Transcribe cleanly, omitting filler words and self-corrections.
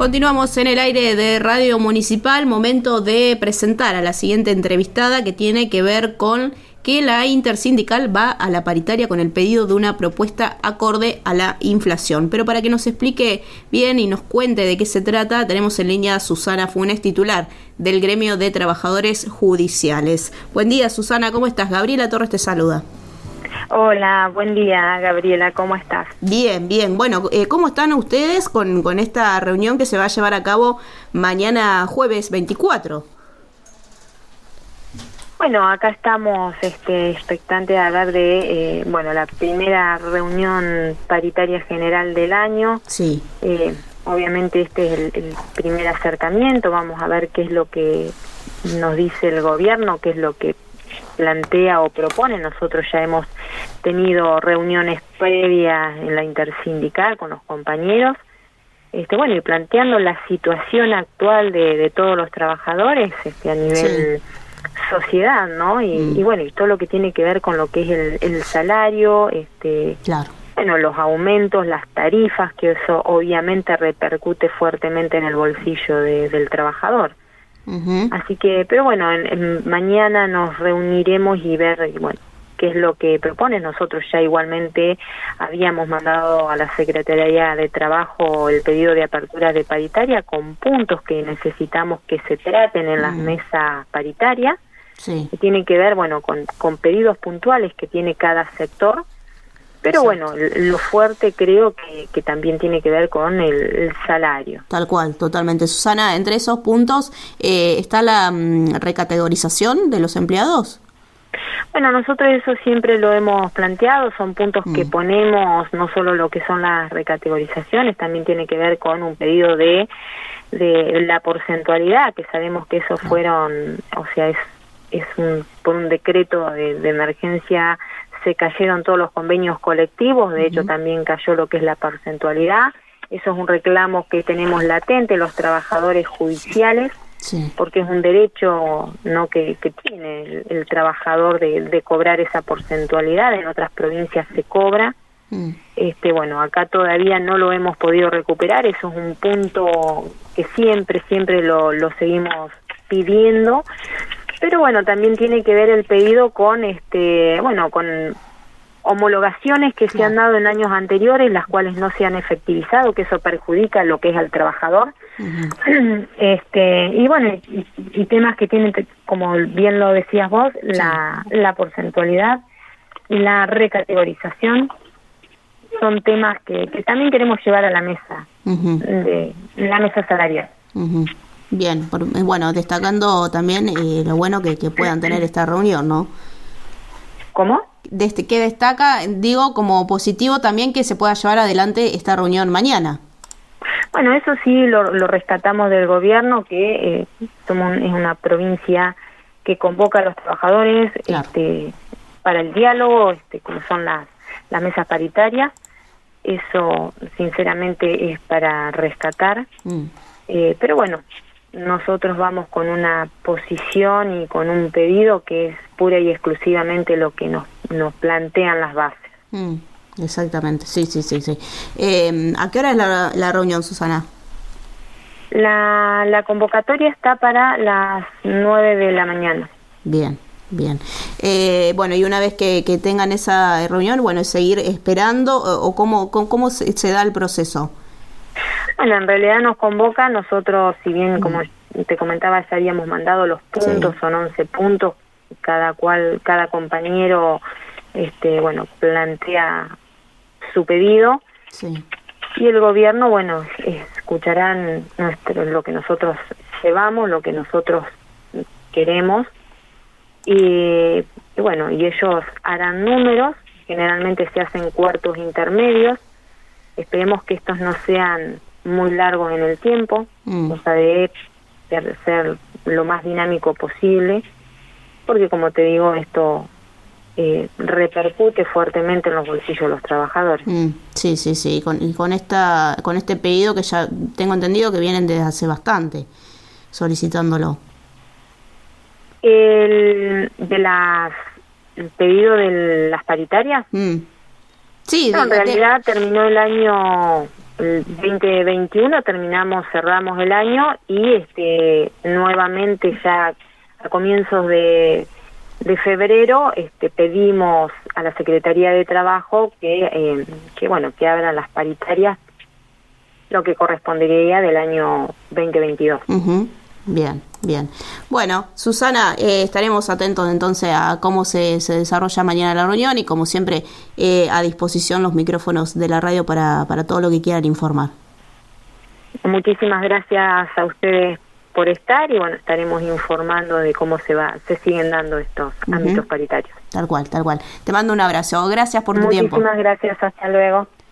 Continuamos en el aire de Radio Municipal, momento de presentar a la siguiente entrevistada que tiene que ver con que la intersindical va a la paritaria con el pedido de una propuesta acorde a la inflación. Pero para que nos explique bien y nos cuente de qué se trata, tenemos en línea a Susana Funes, titular del Gremio de Trabajadores Judiciales. Buen día, Susana, ¿cómo estás? Gabriela Torres te saluda. Hola, buen día, Gabriela, ¿cómo estás? Bien, bien. Bueno, ¿cómo están ustedes con esta reunión que se va a llevar a cabo mañana jueves 24? Bueno, acá estamos expectantes de hablar de la primera reunión paritaria general del año. Sí. Obviamente este es el primer acercamiento, vamos a ver qué es lo que nos dice el gobierno, qué es lo que plantea o propone. Nosotros ya hemos tenido reuniones previas en la intersindical con los compañeros, y planteando la situación actual de todos los trabajadores a nivel sociedad, ¿no? Y todo lo que tiene que ver con lo que es el salario, claro. Los aumentos, las tarifas, que eso obviamente repercute fuertemente en el bolsillo del trabajador. Uh-huh. Así que, pero mañana nos reuniremos y ver, qué es lo que propone. Nosotros ya igualmente habíamos mandado a la Secretaría de Trabajo el pedido de apertura de paritaria con puntos que necesitamos que se traten en las mesas paritarias, que tienen que ver, con pedidos puntuales que tiene cada sector. Pero lo fuerte creo que también tiene que ver con el salario. Tal cual, totalmente. Susana, entre esos puntos está la recategorización de los empleados. Bueno, nosotros eso siempre lo hemos planteado, son puntos que ponemos, no solo lo que son las recategorizaciones, también tiene que ver con un pedido de la porcentualidad, que sabemos que eso fueron, por un decreto de emergencia se cayeron todos los convenios colectivos, de hecho también cayó lo que es la porcentualidad. Eso es un reclamo que tenemos latente los trabajadores judiciales, porque es un derecho que tiene el trabajador de cobrar esa porcentualidad. En otras provincias se cobra. Acá todavía no lo hemos podido recuperar. Eso es un punto que siempre lo seguimos pidiendo. Pero también tiene que ver el pedido con con homologaciones que se han dado en años anteriores, las cuales no se han efectivizado, que eso perjudica lo que es al trabajador. Uh-huh. Y temas que tienen, como bien lo decías vos, la porcentualidad, la recategorización, son temas que también queremos llevar a la mesa, de la mesa salarial. Uh-huh. Bien, destacando también lo bueno que puedan tener esta reunión, ¿no? ¿Cómo? Que destaca, digo, como positivo también que se pueda llevar adelante esta reunión mañana. Bueno, eso sí lo rescatamos del gobierno, que es una provincia que convoca a los trabajadores, claro, para el diálogo, como son las mesas paritarias. Eso sinceramente es para rescatar. Pero nosotros vamos con una posición y con un pedido que es pura y exclusivamente lo que nos plantean las bases. Exactamente, sí. ¿A qué hora es la reunión, Susana? La convocatoria está para las 9 de la mañana. Bien. Y una vez que tengan esa reunión, es seguir esperando, o cómo se da el proceso. Bueno, en realidad nos convoca, nosotros, si bien, como te comentaba, ya habíamos mandado los puntos, son 11 puntos, cada compañero, plantea su pedido, y el gobierno, escucharán lo que nosotros llevamos, lo que nosotros queremos, y ellos harán números, generalmente se hacen cuartos intermedios. Esperemos que estos no sean muy largos en el tiempo, de ser lo más dinámico posible, porque como te digo, esto repercute fuertemente en los bolsillos de los trabajadores. Sí, con este pedido que ya tengo entendido que vienen desde hace bastante solicitándolo. El pedido de las paritarias. Sí, en realidad terminó el año el 2021 cerramos el año y nuevamente ya a comienzos de febrero pedimos a la Secretaría de Trabajo que abran las paritarias, lo que correspondería del año 2022. Uh-huh. Bien. Bueno, Susana, estaremos atentos entonces a cómo se desarrolla mañana la reunión y como siempre a disposición los micrófonos de la radio para todo lo que quieran informar. Muchísimas gracias a ustedes por estar y bueno, estaremos informando de cómo se siguen dando estos ámbitos paritarios. Tal cual. Te mando un abrazo. Gracias por tu tiempo. Muchísimas gracias. Hasta luego.